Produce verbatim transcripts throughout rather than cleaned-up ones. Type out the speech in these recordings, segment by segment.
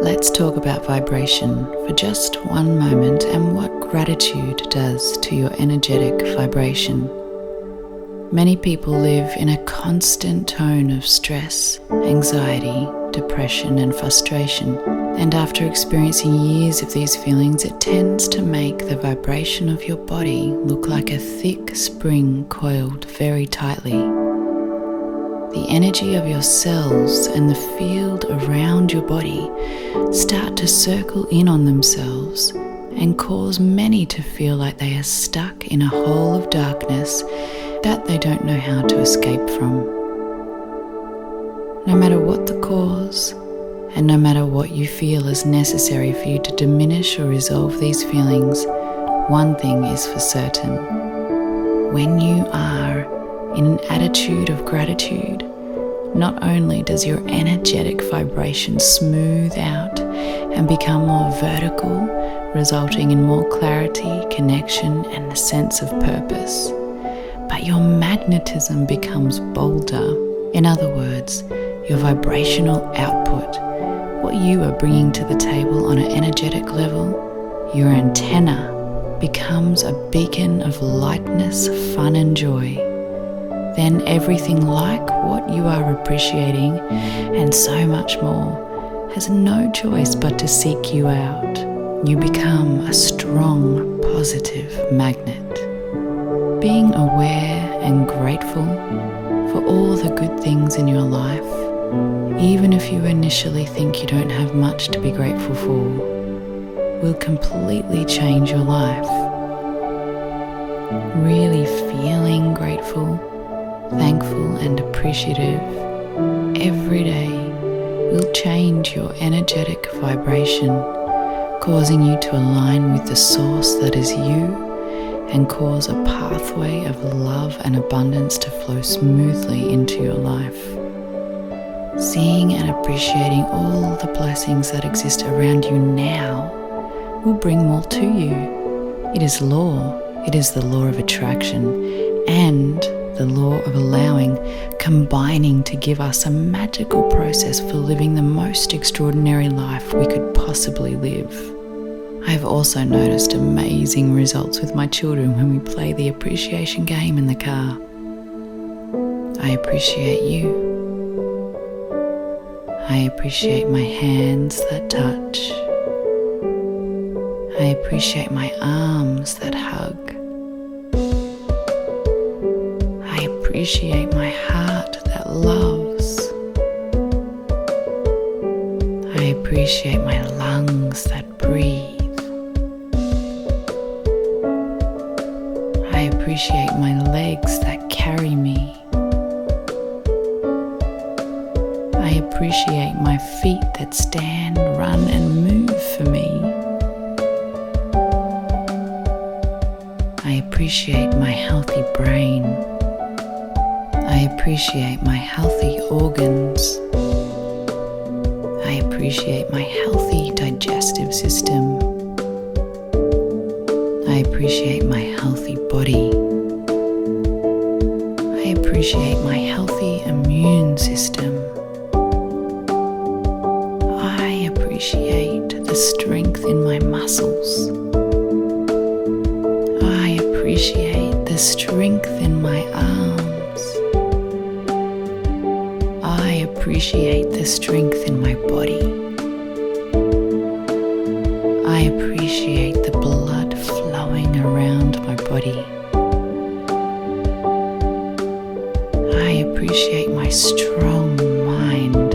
Let's talk about vibration for just one moment and what gratitude does to your energetic vibration. Many people live in a constant tone of stress, anxiety, depression and frustration, and after experiencing years of these feelings, it tends to make the vibration of your body look like a thick spring coiled very tightly. The energy of your cells and the field around your body start to circle in on themselves and cause many to feel like they are stuck in a hole of darkness that they don't know how to escape from. No matter what the cause, and no matter what you feel is necessary for you to diminish or resolve these feelings, one thing is for certain. When you are in an attitude of gratitude, not only does your energetic vibration smooth out and become more vertical, resulting in more clarity, connection, and a sense of purpose, but your magnetism becomes bolder. In other words, your vibrational output, what you are bringing to the table on an energetic level, your antenna becomes a beacon of lightness, fun and joy. Then everything like what you are appreciating and so much more has no choice but to seek you out. You become a strong, positive magnet. Being aware and grateful for all the good things in your life, even if you initially think you don't have much to be grateful for, will completely change your life. Really feeling grateful, thankful and appreciative every day will change your energetic vibration, causing you to align with the source that is you and cause a pathway of love and abundance to flow smoothly into your life. Seeing and appreciating all the blessings that exist around you now will bring more to you. It is law. It is the law of attraction and the law of allowing, combining to give us a magical process for living the most extraordinary life we could possibly live. I have also noticed amazing results with my children when we play the appreciation game in the car. I appreciate you. I appreciate my hands that touch. I appreciate my arms that hug. I appreciate my heart that loves. I appreciate my lungs that breathe. I appreciate my legs that carry me. I appreciate my feet that stand, run and move for me. I appreciate my healthy brain. I appreciate my healthy organs. I appreciate my healthy digestive system. I appreciate my healthy body. I appreciate my healthy immune system. I appreciate the strength in my muscles. I appreciate the strength in my arms. I appreciate the strength in my body. I appreciate the blood flowing around my body. I appreciate my strong mind.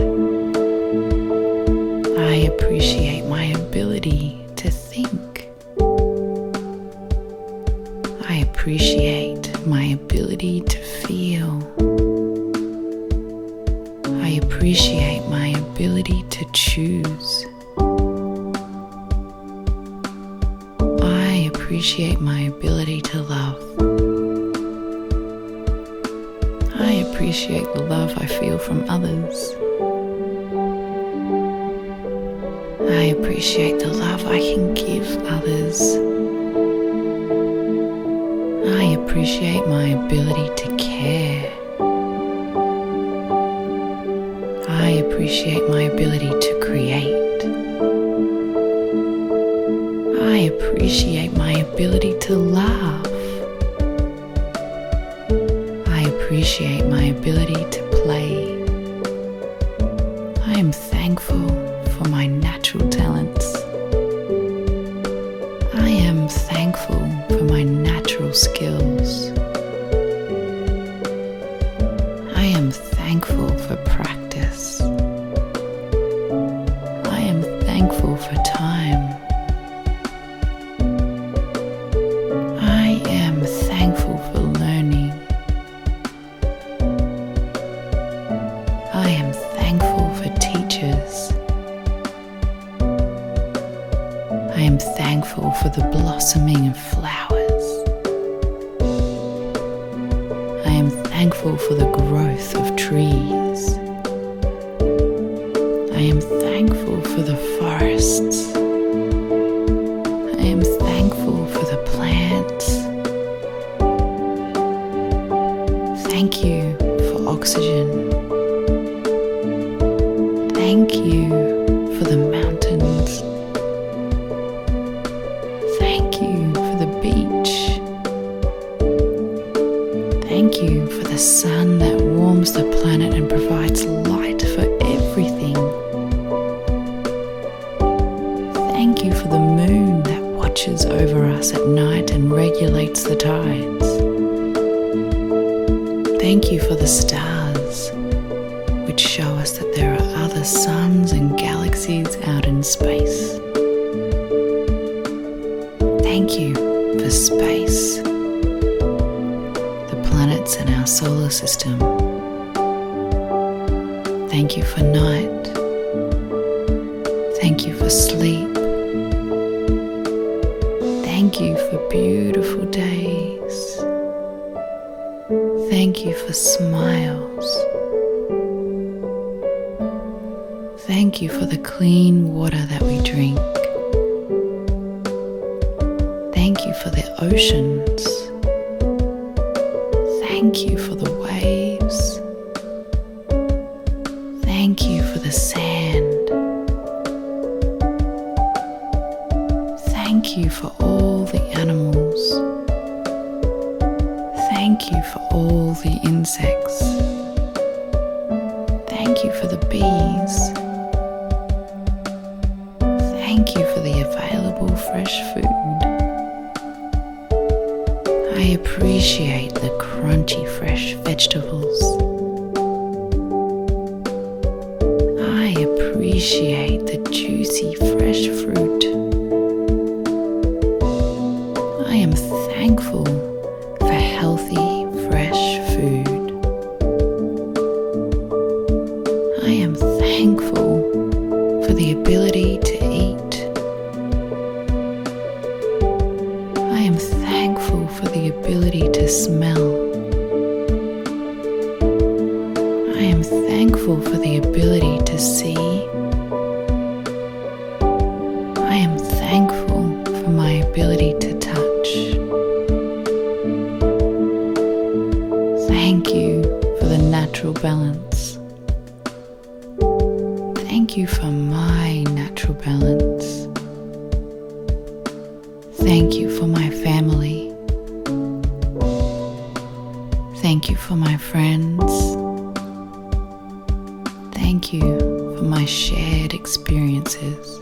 I appreciate my ability to think. I appreciate my ability to feel. I appreciate my ability to choose. I appreciate my ability to love. I appreciate the love I feel from others. I appreciate the love I can give others. I appreciate my ability to care. I appreciate my ability to create. thankful for time. I am thankful for learning. I am thankful for teachers. I am thankful for the blossoming of flowers. I am thankful for the growth of trees. I am thankful for the forests. I am thankful for the plants. Thank you for oxygen. Thank you for the mountains. Thank you for the beach. Thank you for the sun that warms the planet and provides light for everything. Thank you for the moon that watches over us at night and regulates the tides. Thank you for the stars, which show us that there are other suns and galaxies out in space. Thank you for space, the planets in our solar system. Thank you for night. Thank you for sleep. Thank you for beautiful days. Thank you for smiles. Thank you for the clean water that we drink. Thank you for the oceans. Thank you for the waves. Thank you for the sand. Thank you for all the animals. Thank you for all the insects. Thank you for the bees. Thank you for the available fresh food. I appreciate the crunchy fresh vegetables. I appreciate the juicy fresh fruit. I am thankful for healthy fresh food. I am thankful for the ability to eat. I am thankful for the ability to smell. I am thankful for the ability to see. I am thankful for my ability to touch. Thank you for the natural balance. Thank you for my natural balance. Thank you for my family. Thank you for my friends. Thank you for my shared experiences.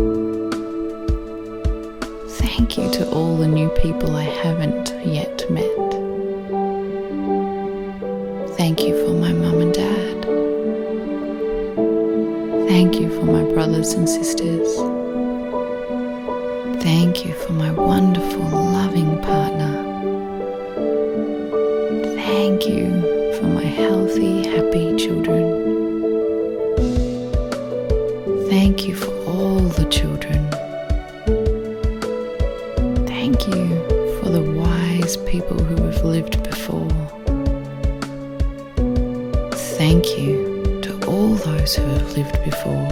Thank you to all the new people I haven't yet met. Thank you for my mum and dad. Thank you for my brothers and sisters. Thank you for my wonderful, loving partner. Thank you for my healthy, happy children. Thank you for all the children. Thank you for the wise people who have lived before. Thank you to all those who have lived before.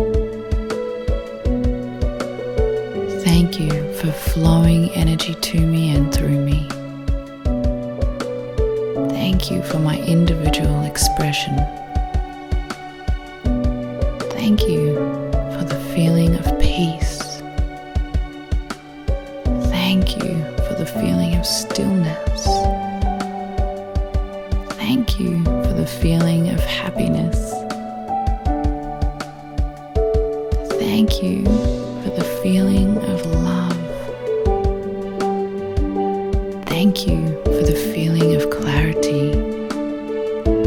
Thank you for flowing energy to me and through me. Thank you for my individual expression. Thank you for the feeling of peace. Thank you for the feeling of stillness. Thank you for the feeling of happiness. Thank you for the feeling of love. Thank you for the feeling of clarity.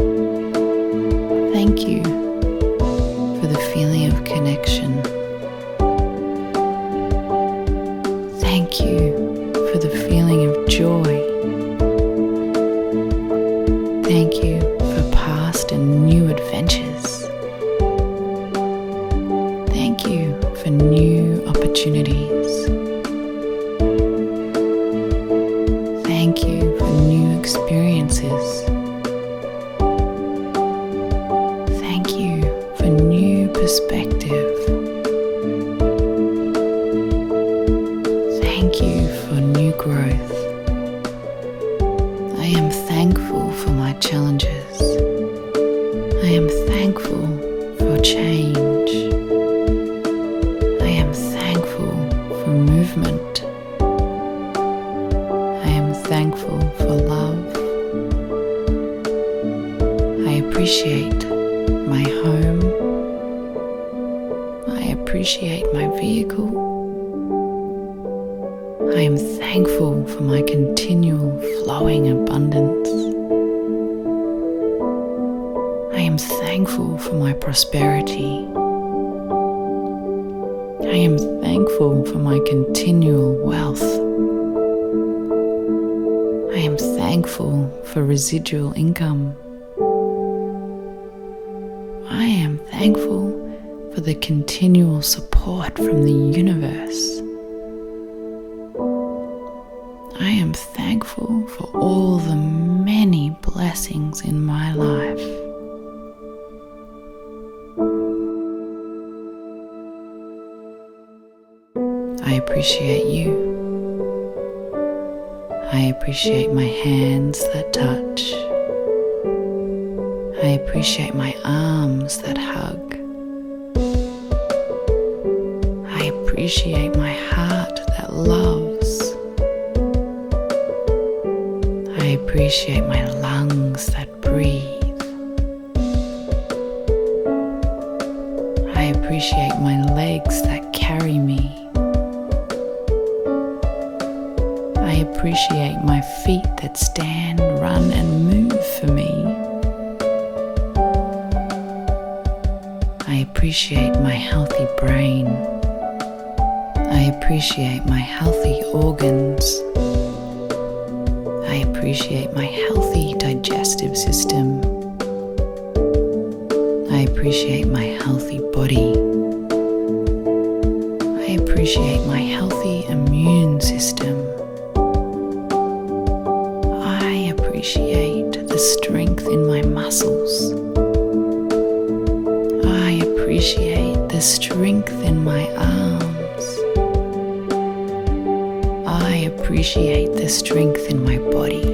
Thank you for the feeling of connection. Thank you for the feeling of joy. Thank you for past and new adventures. Thank you for new opportunities. Thank you for new experiences. Thank you for new perspective. Thank you for new growth. I am thankful for my challenges. I am thankful for change. I am thankful for movement. I am thankful for love. I appreciate my home. I appreciate my vehicle. I am thankful for my continual flowing abundance. I am thankful for my prosperity. I am thankful for my continual wealth. I am thankful for residual income. I am thankful for the continual support from the universe. I am thankful for all the many blessings in my life. I appreciate you. I appreciate my hands that touch. I appreciate my arms that hug. I appreciate my heart that loves. I appreciate my lungs that breathe. I appreciate my legs that carry me. I appreciate my feet that stand, run, and move for me. I appreciate my healthy brain. I appreciate my healthy organs. I appreciate my healthy digestive system. I appreciate my healthy body. I appreciate my healthy immune system. I appreciate the strength in my muscles. I appreciate the strength in my arms. I appreciate the strength in my body.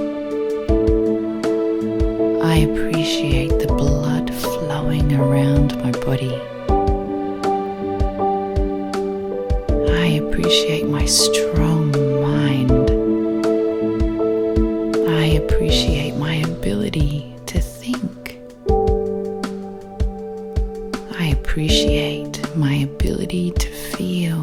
I appreciate the blood flowing around my body. I appreciate my strong mind. I appreciate my ability to think. I appreciate my ability to feel.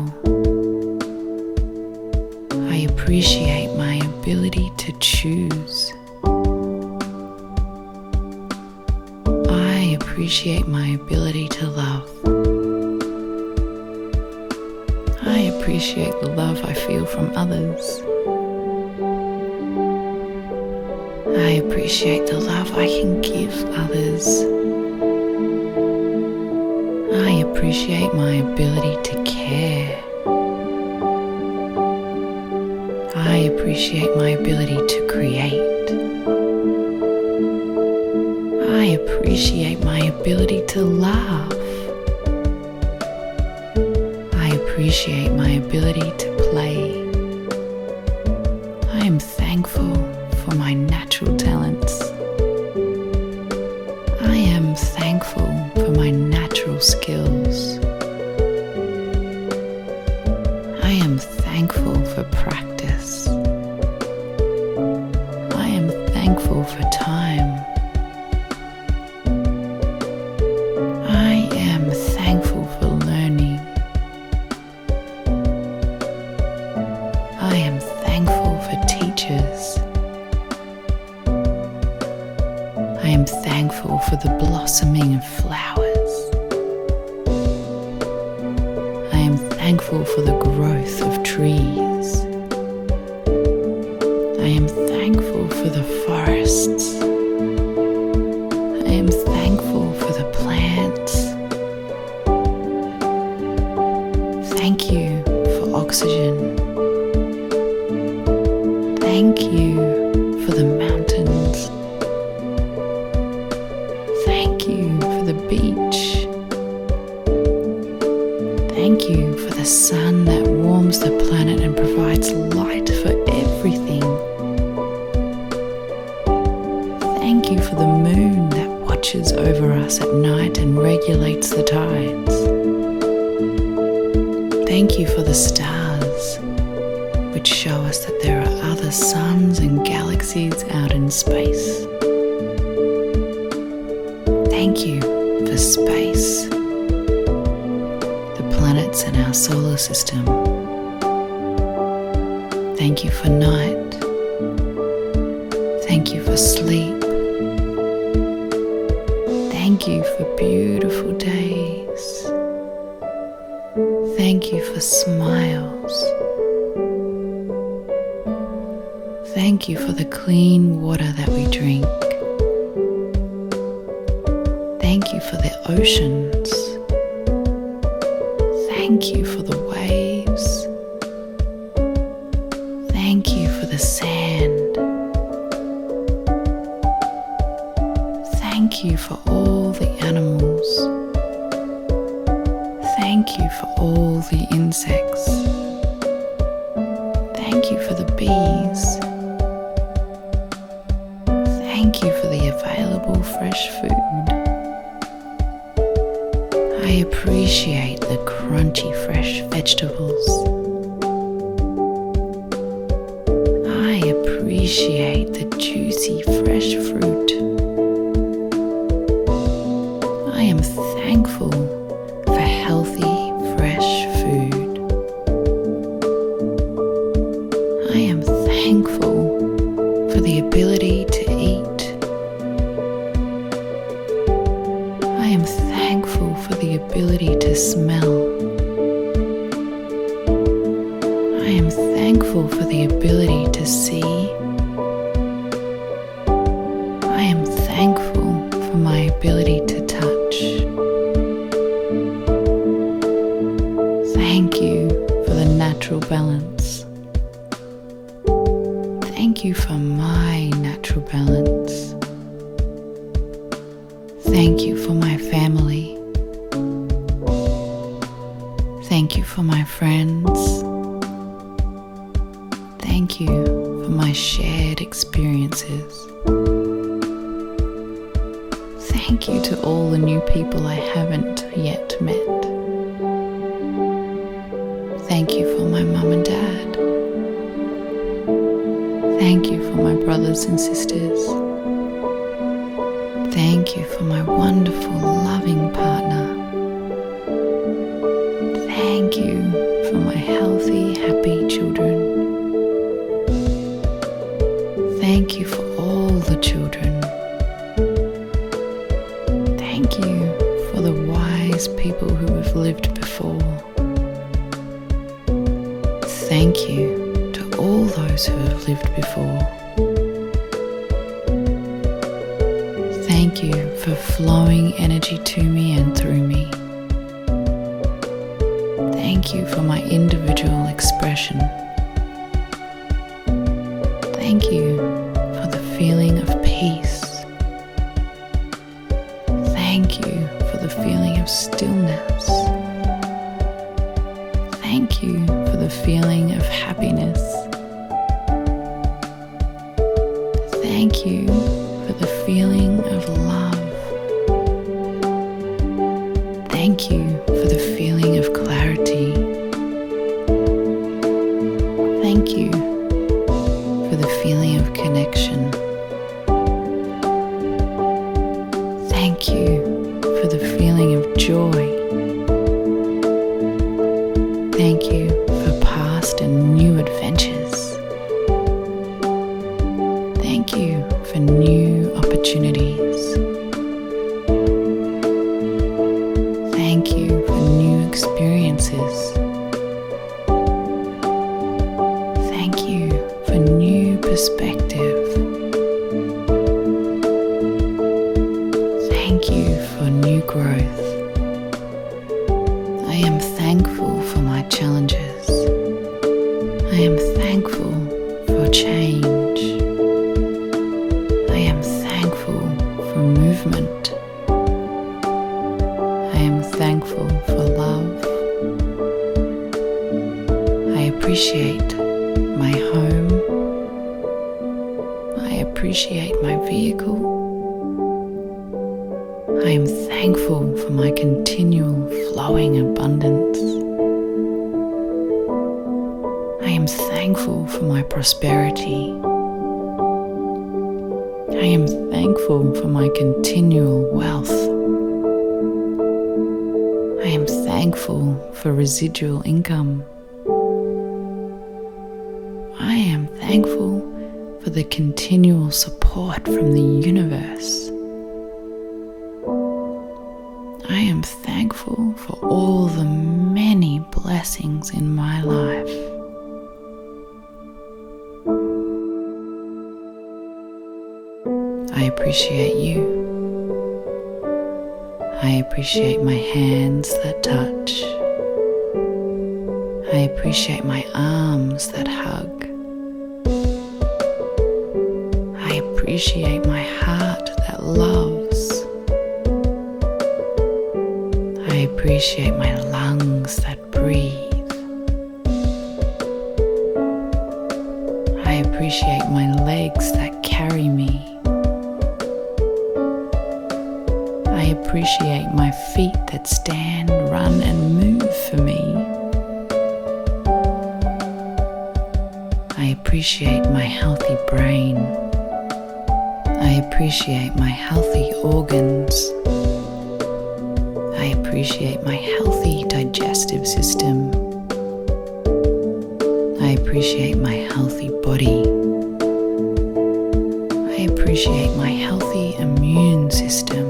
I appreciate my ability to choose. I appreciate my ability to love. I appreciate the love I feel from others. I appreciate the love I can give others. I appreciate my ability to care. I appreciate my ability to create. I appreciate my ability to laugh. I appreciate my ability to play. I am thankful for my natural talents. I am thankful for my natural skills. I am thankful for practice. I am thankful for time. I am thankful for learning. I am thankful for teachers. I am thankful for the blossoming of flowers. I am thankful thankful for the growth of trees. I am thankful for the forests. I am thankful for the plants. Thank you for oxygen. Thank you for the mountains. Thank you for the beach. Thank you for the sun that warms the planet and provides light for everything. Thank you for the moon that watches over us at night and regulates the tides. Thank you for the stars, which show us that there are other suns and galaxies out in space. Thank you for space, the planets in our solar system. Thank you for night. Thank you for sleep. Thank you for beautiful days. Thank you for smiles. Thank you for the clean water that we drink. Thank you for the oceans. Thank you for the waves. Thank you for the sand. Thank you for all the animals. Thank you for all the insects. Thank you for the bees. Thank you for the available fresh food. I appreciate the crunchy fresh vegetables. I appreciate the juicy fresh fruit. I am thankful for healthy fresh food. I am thankful for the ability to eat. I am thankful for the ability to smell. I am thankful for the ability to see. I am thankful for my ability to touch. Thank you for the natural balance. Thank you for my natural balance. Thank you for my family. Thank you for my friends. Thank you for my shared experiences. Thank you to all the new people I haven't yet met. Thank you for my mum and dad. Thank you for my brothers and sisters. Thank you for my wonderful, loving partner. Thank you for my healthy, happy children. Thank you for all the children. Thank you for the wise people who have lived before. Thank you to all those who have lived before. Thank you for flowing energy to me and through me. Thank you for my individual expression. Thank you for the feeling of peace. Thank you for the feeling of stillness. Thank you for the feeling of happiness. Thank you for the feeling of love. Thank you for the feeling of clarity. Thank you for the feeling of connection. Thank you for the feeling of joy. Thank you for past and new adventures. Thank you for new opportunities. Thank you for new experiences. perspective. Thank you for new growth. I am thankful for my challenges. I am thankful for change. I am thankful for movement. I am thankful for love. I appreciate my home. I appreciate my vehicle. I am thankful for my continual flowing abundance. I am thankful for my prosperity. I am thankful for my continual wealth. I am thankful for residual income. I am thankful for the continual support from the universe. I am thankful for all the many blessings in my life. I appreciate you. I appreciate my hands that touch. I appreciate my arms that hug. I appreciate my heart that loves. I appreciate my lungs that breathe. I appreciate my legs that carry me. I appreciate my feet that stand, run, and move for me. I appreciate my healthy brain. I appreciate my healthy organs. I appreciate my healthy digestive system. I appreciate my healthy body. I appreciate my healthy immune system.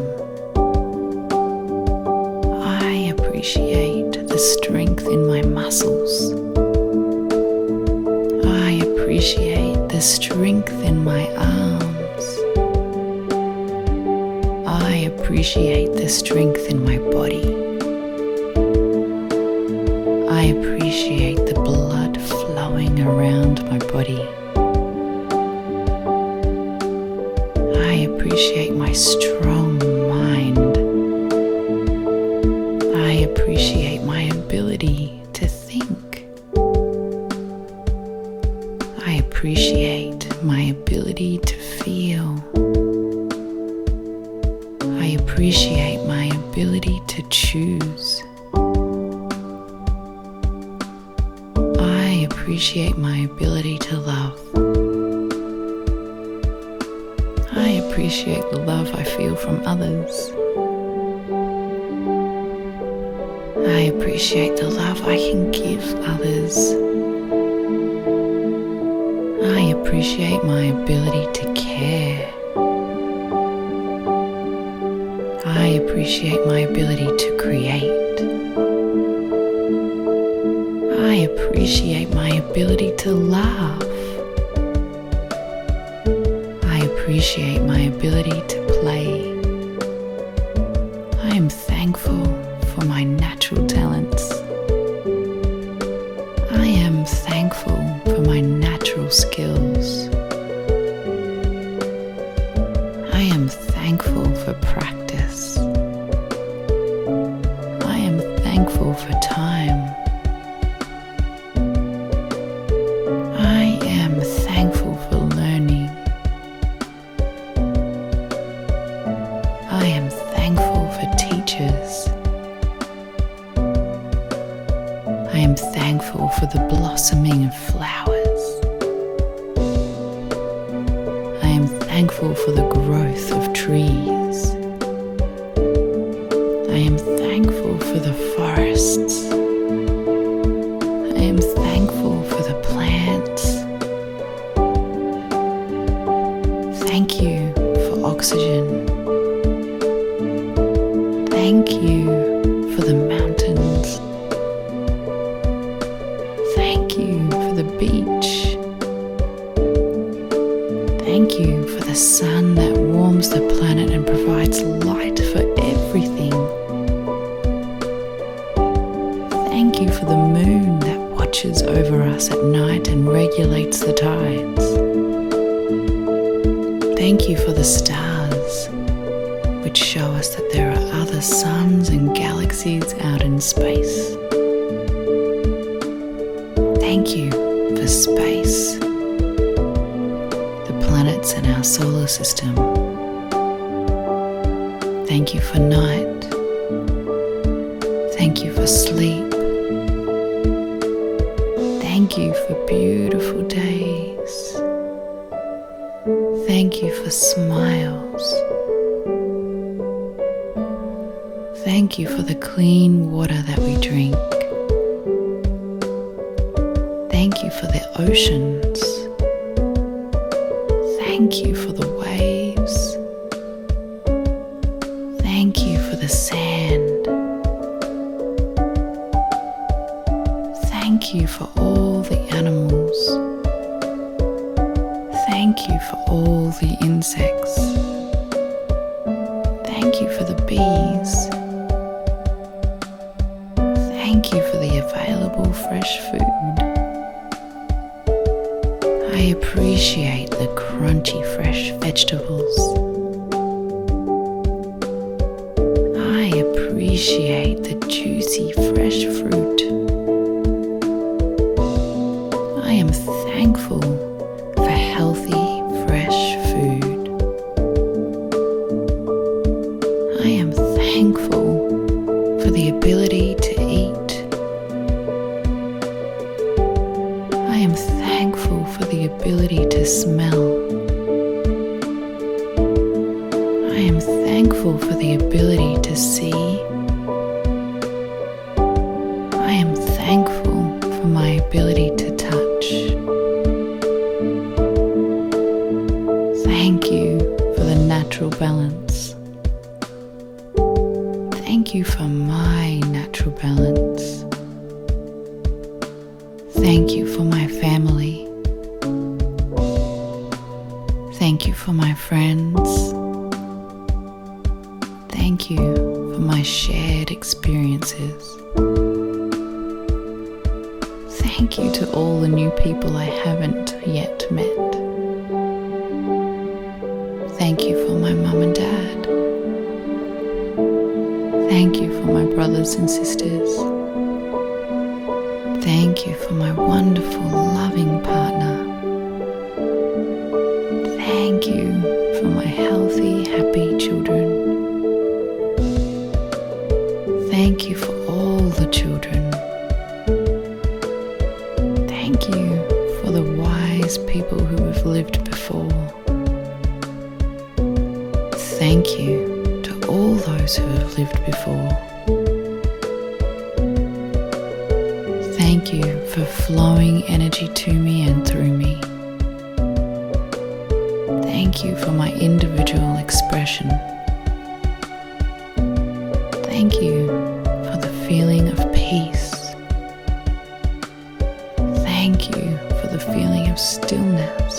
I appreciate the strength in my muscles. I appreciate the strength in my arms. I appreciate the strength in my body. I appreciate the blood flowing around my body. I appreciate my strong mind. I appreciate my ability to think. I appreciate my ability to feel. I appreciate my ability to choose. I appreciate my ability to love. I appreciate the love I feel from others. I appreciate the love I can give others. I appreciate my ability to care. I appreciate my ability to create. I appreciate my ability to laugh. I appreciate my ability to play. I am thankful for my natural talents. I am thankful for my natural skills. I am thankful for practice. I am thankful for time. I am thankful for learning. I am thankful for teachers. I am thankful for the blossoming of flowers. I am thankful for the growth of trees. I am thankful for the forests. I am thankful for the plants. Thank you for oxygen. Thank you for the mountains. Thank you for the beach. the sun that warms the planet and provides light for everything. Thank you for the moon that watches over us at night and regulates the tides. Thank you for the stars, which show us that there are other suns and galaxies out in space. Thank you for space, the planets in our solar system. Thank you for night. Thank you for sleep. Thank you for beautiful days. Thank you for smiles. Thank you for the clean water that we drink. Thank you for the oceans. Thank you for the waves. Thank you for the sand. Thank you for all the animals. Thank you for all the insects. Thank you for the bees. Thank you for the available fresh food. I appreciate the crunchy fresh vegetables. I appreciate the juicy fresh fruit. I am thankful for healthy fresh food. I am thankful for the ability to eat. I am thankful for the ability to smell. I am thankful for the ability to see. I am thankful for my ability to touch. Thank you for the natural balance. Thank you for my natural balance. Thank you for my family. Thank you for my friends. Thank you for my shared experiences. Thank you to all the new people I haven't yet met. Thank you for my mum and dad. Thank you for my brothers and sisters. Thank you for my wonderful, loving partner. Thank you for my healthy, happy children. Thank you for all the children. Thank you for the wise people who have lived before. Thank you to all those who have lived before. Thank you for flowing energy to me and through me. Thank you for my individual expression. Thank you for the feeling of peace. Thank you for the feeling of stillness.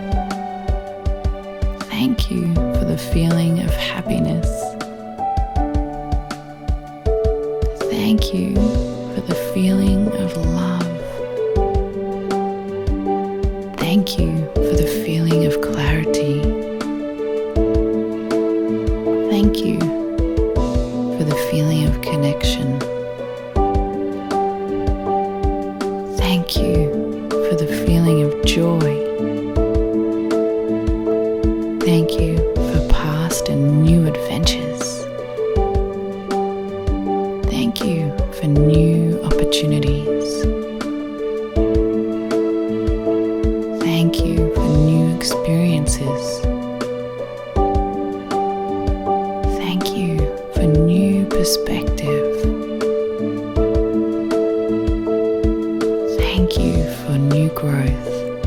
Thank you for the feeling of happiness. Thank you for the feeling of love. Thank you for the feeling of clarity. Thank you for the feeling of connection. Thank you for the feeling of joy. Thank you for past and new adventures. Thank you for new opportunities. Thank you for new experiences. Thank you for new perspective. Thank you for new growth.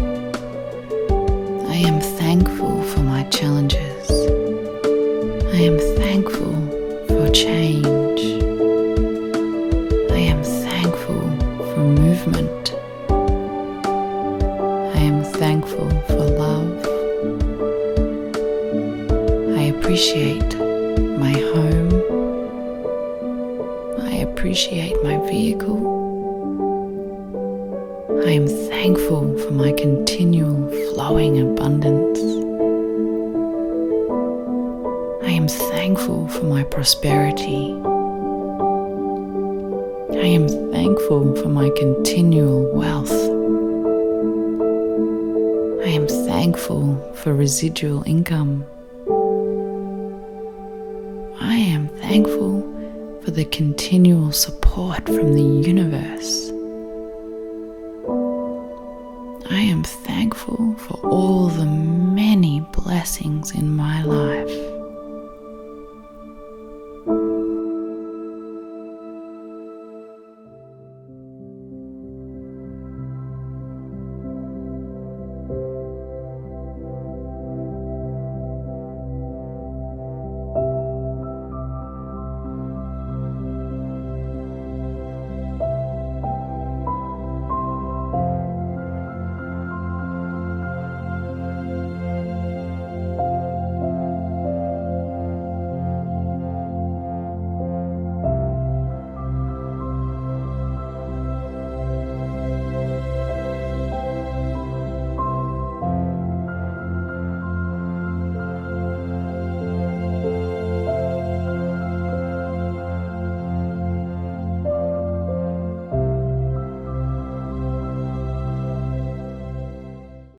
I am thankful for my challenges. I am thankful for change. I am thankful for movement. I am thankful for love. appreciate my home. I appreciate my vehicle. I am thankful for my continual flowing abundance. I am thankful for my prosperity. I am thankful for my continual wealth. I am thankful for residual income. I am thankful for the continual support from the universe.